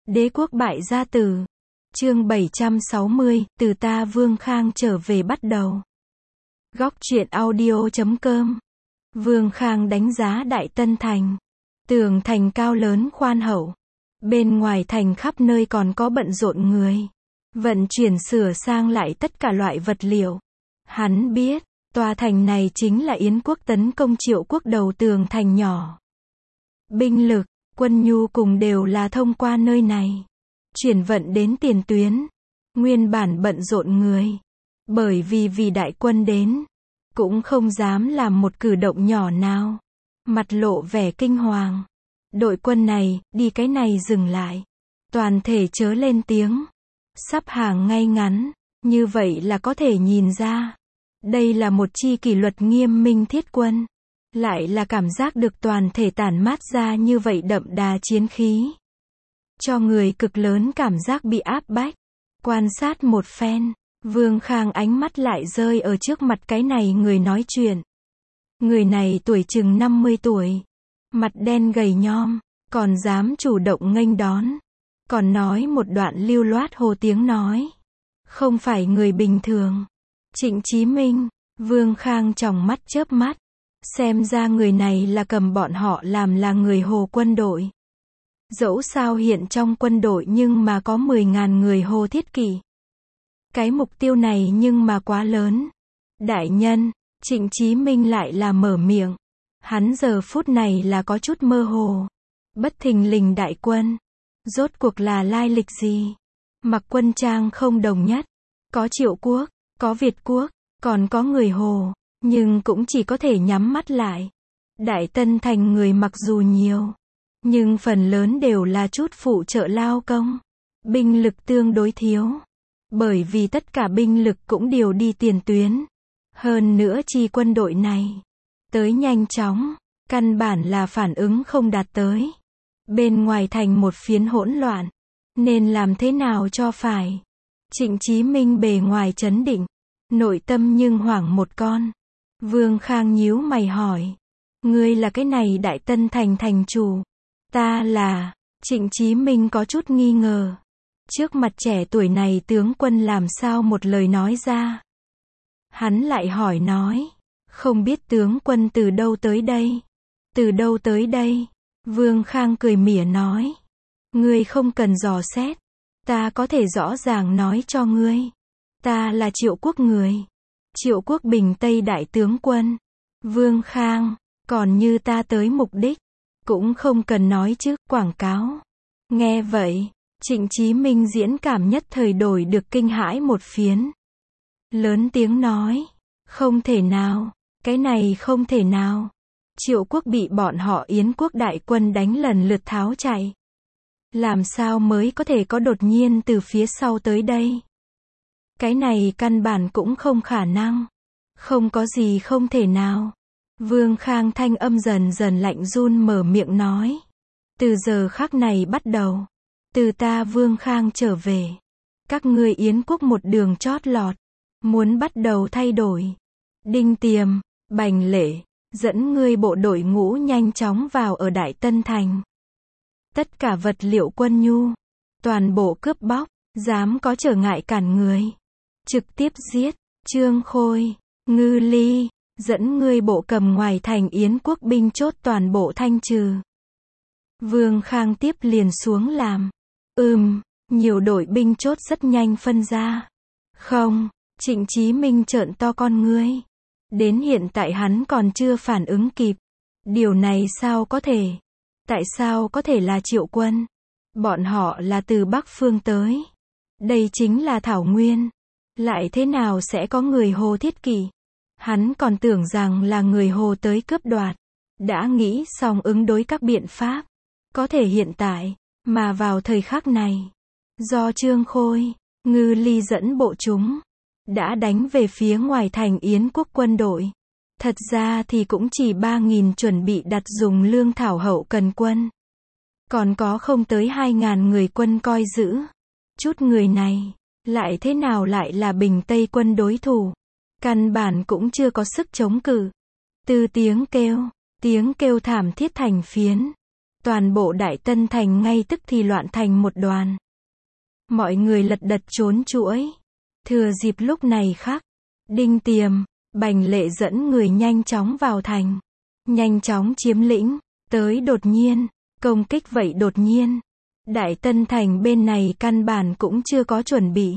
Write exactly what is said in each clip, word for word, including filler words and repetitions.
Đế quốc bại gia tử. Chương bảy trăm sáu mươi, từ ta Vương Khang trở về bắt đầu. Góc truyện audio chấm com. Vương Khang đánh giá Đại Tân Thành. Tường thành cao lớn khoan hậu. Bên ngoài thành khắp nơi còn có bận rộn người. Vận chuyển sửa sang lại tất cả loại vật liệu. Hắn biết, tòa thành này chính là Yến quốc tấn công Triệu quốc đầu tường thành nhỏ. Binh lực, quân nhu cùng đều là thông qua nơi này. Chuyển vận đến tiền tuyến. Nguyên bản bận rộn người. Bởi vì vì đại quân đến. Cũng không dám làm một cử động nhỏ nào. Mặt lộ vẻ kinh hoàng. Đội quân này, đi cái này dừng lại. Toàn thể chớ lên tiếng. Sắp hàng ngay ngắn. Như vậy là có thể nhìn ra. Đây là một chi kỷ luật nghiêm minh thiết quân. Lại là cảm giác được toàn thể tản mát ra như vậy đậm đà chiến khí. Cho người cực lớn cảm giác bị áp bách. Quan sát một phen, Vương Khang ánh mắt lại rơi ở trước mặt cái này người nói chuyện. Người này tuổi chừng năm mươi tuổi. Mặt đen gầy nhom, còn dám chủ động nghênh đón. Còn nói một đoạn lưu loát hồ tiếng nói. Không phải người bình thường. Trịnh Chí Minh, Vương Khang tròng mắt chớp mắt. Xem ra người này là cầm bọn họ làm là người Hồ quân đội. Dẫu sao hiện trong quân đội nhưng mà có mười ngàn người Hồ thiết kỷ. Cái mục tiêu này nhưng mà quá lớn. Đại nhân, Trịnh Chí Minh lại là mở miệng. Hắn giờ phút này là có chút mơ hồ. Bất thình lình đại quân. Rốt cuộc là lai lịch gì? Mặc quân trang không đồng nhất. Có Triệu quốc, có Việt quốc, còn có người Hồ. Nhưng cũng chỉ có thể nhắm mắt lại. Đại Tân Thành người mặc dù nhiều. Nhưng phần lớn đều là chút phụ trợ lao công. Binh lực tương đối thiếu. Bởi vì tất cả binh lực cũng đều đi tiền tuyến. Hơn nữa chi quân đội này. Tới nhanh chóng. Căn bản là phản ứng không đạt tới. Bên ngoài thành một phiến hỗn loạn. Nên làm thế nào cho phải. Trịnh Chí Minh bề ngoài trấn định. Nội tâm nhưng hoảng một con. Vương Khang nhíu mày hỏi. Ngươi là cái này Đại Tân Thành thành chủ. Ta là. Trịnh Chí Minh có chút nghi ngờ. Trước mặt trẻ tuổi này tướng quân làm sao một lời nói ra. Hắn lại hỏi nói. Không biết tướng quân từ đâu tới đây. Từ đâu tới đây. Vương Khang cười mỉa nói. Ngươi không cần dò xét. Ta có thể rõ ràng nói cho ngươi. Ta là Triệu quốc người. Triệu quốc Bình Tây đại tướng quân. Vương Khang, còn như ta tới mục đích. Cũng không cần nói chứ, quảng cáo. Nghe vậy, Trịnh Chí Minh diễn cảm nhất thời đổi được kinh hãi một phiến. Lớn tiếng nói, không thể nào, cái này không thể nào. Triệu quốc bị bọn họ Yến quốc đại quân đánh lần lượt tháo chạy. Làm sao mới có thể có đột nhiên từ phía sau tới đây? Cái này căn bản cũng không khả năng. Không có gì không thể nào. Vương Khang thanh âm dần dần lạnh run mở miệng nói. Từ giờ khắc này bắt đầu. Từ ta Vương Khang trở về. Các ngươi Yến quốc một đường chót lọt. Muốn bắt đầu thay đổi. Đinh Tiềm, Bành Lễ, dẫn ngươi bộ đội ngũ nhanh chóng vào ở Đại Tân Thành. Tất cả vật liệu quân nhu. Toàn bộ cướp bóc. Dám có trở ngại cản người. Trực tiếp giết. Trương Khôi, Ngư Ly, dẫn ngươi bộ cầm ngoài thành Yến quốc binh chốt toàn bộ thanh trừ. Vương Khang tiếp liền xuống làm. Ừm, nhiều đội binh chốt rất nhanh phân ra. Không, Trịnh Chí Minh trợn to con ngươi. Đến hiện tại hắn còn chưa phản ứng kịp. Điều này sao có thể? Tại sao có thể là Triệu quân? Bọn họ là từ Bắc phương tới. Đây chính là Thảo Nguyên. Lại thế nào sẽ có người Hồ thiết kỷ? Hắn còn tưởng rằng là người Hồ tới cướp đoạt. Đã nghĩ xong ứng đối các biện pháp. Có thể hiện tại, mà vào thời khắc này. Do Trương Khôi, Ngư Ly dẫn bộ chúng. Đã đánh về phía ngoài thành Yến quốc quân đội. Thật ra thì cũng chỉ ba nghìn chuẩn bị đặt dùng lương thảo hậu cần quân. Còn có không tới hai ngàn người quân coi giữ. Chút người này. Lại thế nào lại là Bình Tây quân đối thủ? Căn bản cũng chưa có sức chống cự. Từ tiếng kêu, tiếng kêu thảm thiết thành phiến. Toàn bộ Đại Tân Thành ngay tức thì loạn thành một đoàn. Mọi người lật đật trốn chuỗi. Thừa dịp lúc này khắc, Đinh Tiềm, Bành Lệ dẫn người nhanh chóng vào thành. Nhanh chóng chiếm lĩnh, tới đột nhiên, công kích vậy đột nhiên. Đại Tân Thành bên này căn bản cũng chưa có chuẩn bị.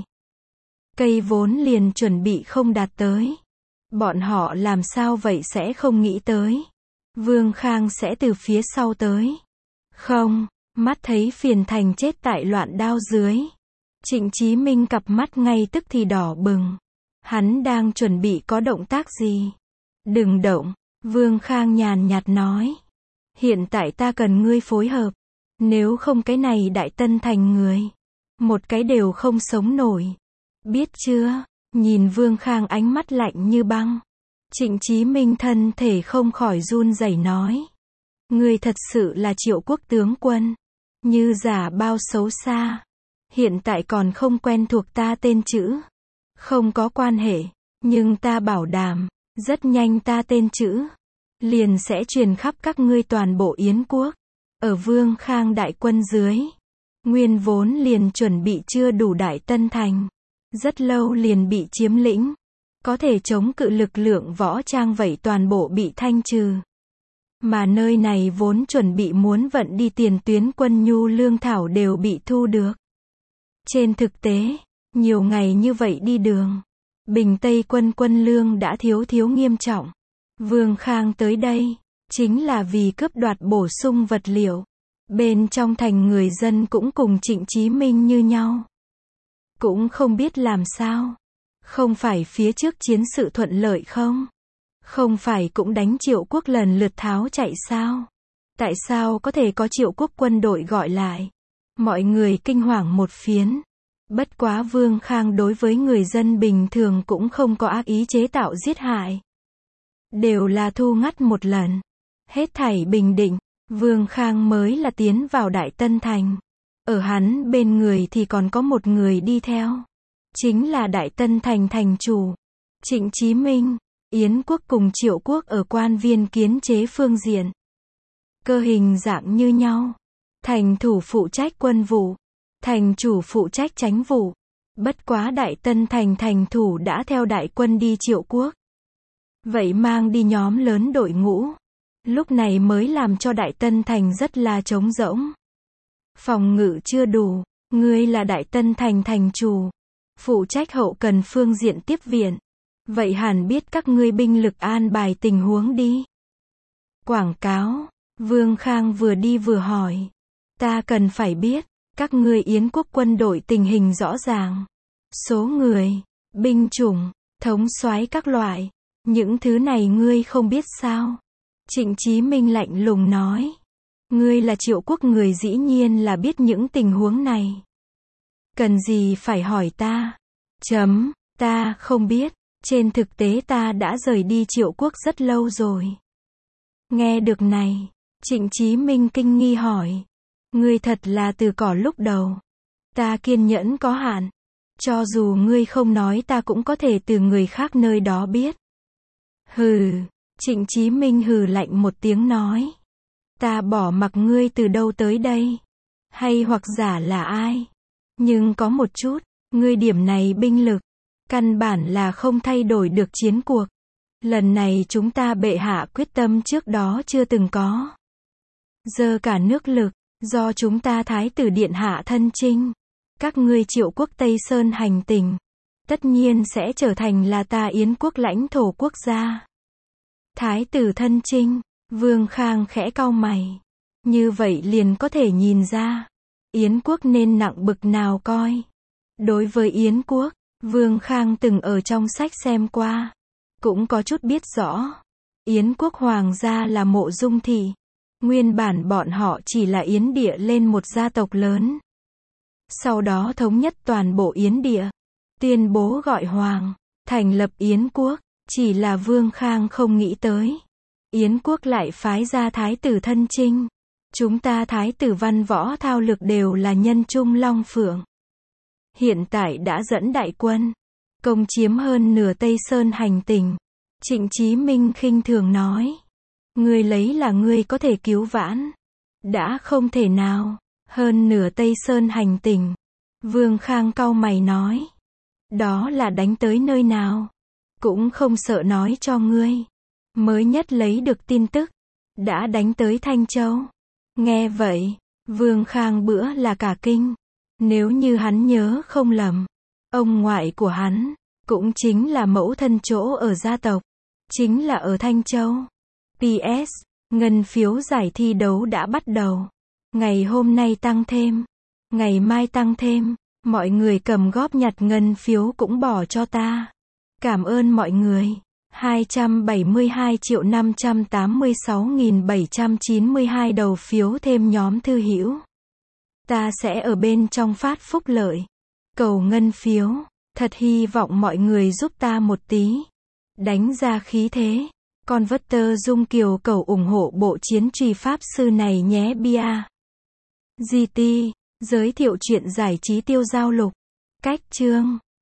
Cây vốn liền chuẩn bị không đạt tới. Bọn họ làm sao vậy sẽ không nghĩ tới. Vương Khang sẽ từ phía sau tới. Không, mắt thấy phiền thành chết tại loạn đao dưới. Trịnh Chí Minh cặp mắt ngay tức thì đỏ bừng. Hắn đang chuẩn bị có động tác gì? Đừng động, Vương Khang nhàn nhạt nói. Hiện tại ta cần ngươi phối hợp. Nếu không cái này Đại Tân Thành người, một cái đều không sống nổi. Biết chưa? Nhìn Vương Khang ánh mắt lạnh như băng. Trịnh Chí Minh thân thể không khỏi run rẩy nói. Ngươi thật sự là Triệu Quốc tướng quân. Như giả bao xấu xa. Hiện tại còn không quen thuộc ta tên chữ. Không có quan hệ. Nhưng ta bảo đảm, rất nhanh ta tên chữ liền sẽ truyền khắp các ngươi toàn bộ Yến quốc. Ở Vương Khang đại quân dưới. Nguyên vốn liền chuẩn bị chưa đủ Đại Tân Thành. Rất lâu liền bị chiếm lĩnh. Có thể chống cự lực lượng võ trang vậy toàn bộ bị thanh trừ. Mà nơi này vốn chuẩn bị muốn vận đi tiền tuyến quân nhu lương thảo đều bị thu được. Trên thực tế, nhiều ngày như vậy đi đường, Bình Tây quân quân lương đã thiếu thiếu nghiêm trọng. Vương Khang tới đây, chính là vì cướp đoạt bổ sung vật liệu. Bên trong thành người dân cũng cùng Trịnh Chí Minh như nhau. Cũng không biết làm sao. Không phải phía trước chiến sự thuận lợi không? Không phải cũng đánh Triệu Quốc lần lượt tháo chạy sao? Tại sao có thể có Triệu Quốc quân đội gọi lại? Mọi người kinh hoàng một phiến. Bất quá Vương Khang đối với người dân bình thường cũng không có ác ý chế tạo giết hại. Đều là thu ngắt một lần. Hết thảy bình định, Vương Khang mới là tiến vào Đại Tân Thành. Ở hắn bên người thì còn có một người đi theo. Chính là Đại Tân Thành thành chủ. Trịnh Chí Minh. Yến quốc cùng Triệu quốc ở quan viên kiến chế phương diện. Cơ hình dạng như nhau. Thành thủ phụ trách quân vụ. Thành chủ phụ trách chánh vụ. Bất quá Đại Tân Thành thành thủ đã theo đại quân đi Triệu quốc. Vậy mang đi nhóm lớn đội ngũ. Lúc này mới làm cho Đại Tân Thành rất là trống rỗng. Phòng ngự chưa đủ. Ngươi là Đại Tân Thành thành chủ. Phụ trách hậu cần phương diện tiếp viện. Vậy hẳn biết các ngươi binh lực an bài tình huống đi. Quảng cáo. Vương Khang vừa đi vừa hỏi. Ta cần phải biết. Các ngươi Yến quốc quân đội tình hình rõ ràng. Số người. Binh chủng. Thống soái các loại. Những thứ này ngươi không biết sao? Trịnh Chí Minh lạnh lùng nói. Ngươi là Triệu quốc người dĩ nhiên là biết những tình huống này. Cần gì phải hỏi ta? Chấm. Ta không biết. Trên thực tế ta đã rời đi Triệu quốc rất lâu rồi. Nghe được này, Trịnh Chí Minh kinh nghi hỏi. Ngươi thật là từ cỏ lúc đầu. Ta kiên nhẫn có hạn. Cho dù ngươi không nói ta cũng có thể từ người khác nơi đó biết. Hừ, Trịnh Chí Minh hừ lạnh một tiếng nói. Ta bỏ mặc ngươi từ đâu tới đây. Hay hoặc giả là ai. Nhưng có một chút, ngươi điểm này binh lực. Căn bản là không thay đổi được chiến cuộc. Lần này chúng ta bệ hạ quyết tâm trước đó chưa từng có. Giờ cả nước lực, do chúng ta Thái tử Điện hạ thân chinh. Các ngươi Triệu quốc Tây Sơn hành tình. Tất nhiên sẽ trở thành là ta Yến quốc lãnh thổ quốc gia. Thái tử thân chinh, Vương Khang khẽ cau mày. Như vậy liền có thể nhìn ra. Yến quốc nên nặng bực nào coi. Đối với Yến quốc, Vương Khang từng ở trong sách xem qua. Cũng có chút biết rõ. Yến quốc hoàng gia là Mộ Dung thị. Nguyên bản bọn họ chỉ là Yến địa lên một gia tộc lớn. Sau đó thống nhất toàn bộ Yến địa. Tuyên bố gọi hoàng. Thành lập Yến quốc. Chỉ là Vương Khang không nghĩ tới. Yến quốc lại phái ra thái tử thân chinh. Chúng ta thái tử văn võ thao lược đều là nhân trung long phượng. Hiện tại đã dẫn đại quân. Công chiếm hơn nửa Tây Sơn hành tình. Trịnh Chí Minh khinh thường nói. Ngươi lấy là ngươi có thể cứu vãn. Đã không thể nào. Hơn nửa Tây Sơn hành tỉnh. Vương Khang cau mày nói. Đó là đánh tới nơi nào? Cũng không sợ nói cho ngươi. Mới nhất lấy được tin tức. Đã đánh tới Thanh Châu. Nghe vậy, Vương Khang bữa là cả kinh. Nếu như hắn nhớ không lầm, ông ngoại của hắn, cũng chính là mẫu thân chỗ ở gia tộc. Chính là ở Thanh Châu. pê ét. Ngân phiếu giải thi đấu đã bắt đầu. Ngày hôm nay tăng thêm. Ngày mai tăng thêm. Mọi người cầm góp nhặt ngân phiếu cũng bỏ cho ta. Cảm ơn mọi người. hai trăm bảy mươi hai triệu năm trăm tám mươi sáu nghìn bảy trăm chín mươi hai đầu phiếu thêm nhóm thư hữu. Ta sẽ ở bên trong phát phúc lợi. Cầu ngân phiếu. Thật hy vọng mọi người giúp ta một tí. Đánh ra khí thế. Con vất tơ dung kiều cầu ủng hộ bộ chiến truy pháp sư này nhé bia. giê tê. Giới thiệu chuyện giải trí tiêu giao lục. Cách chương.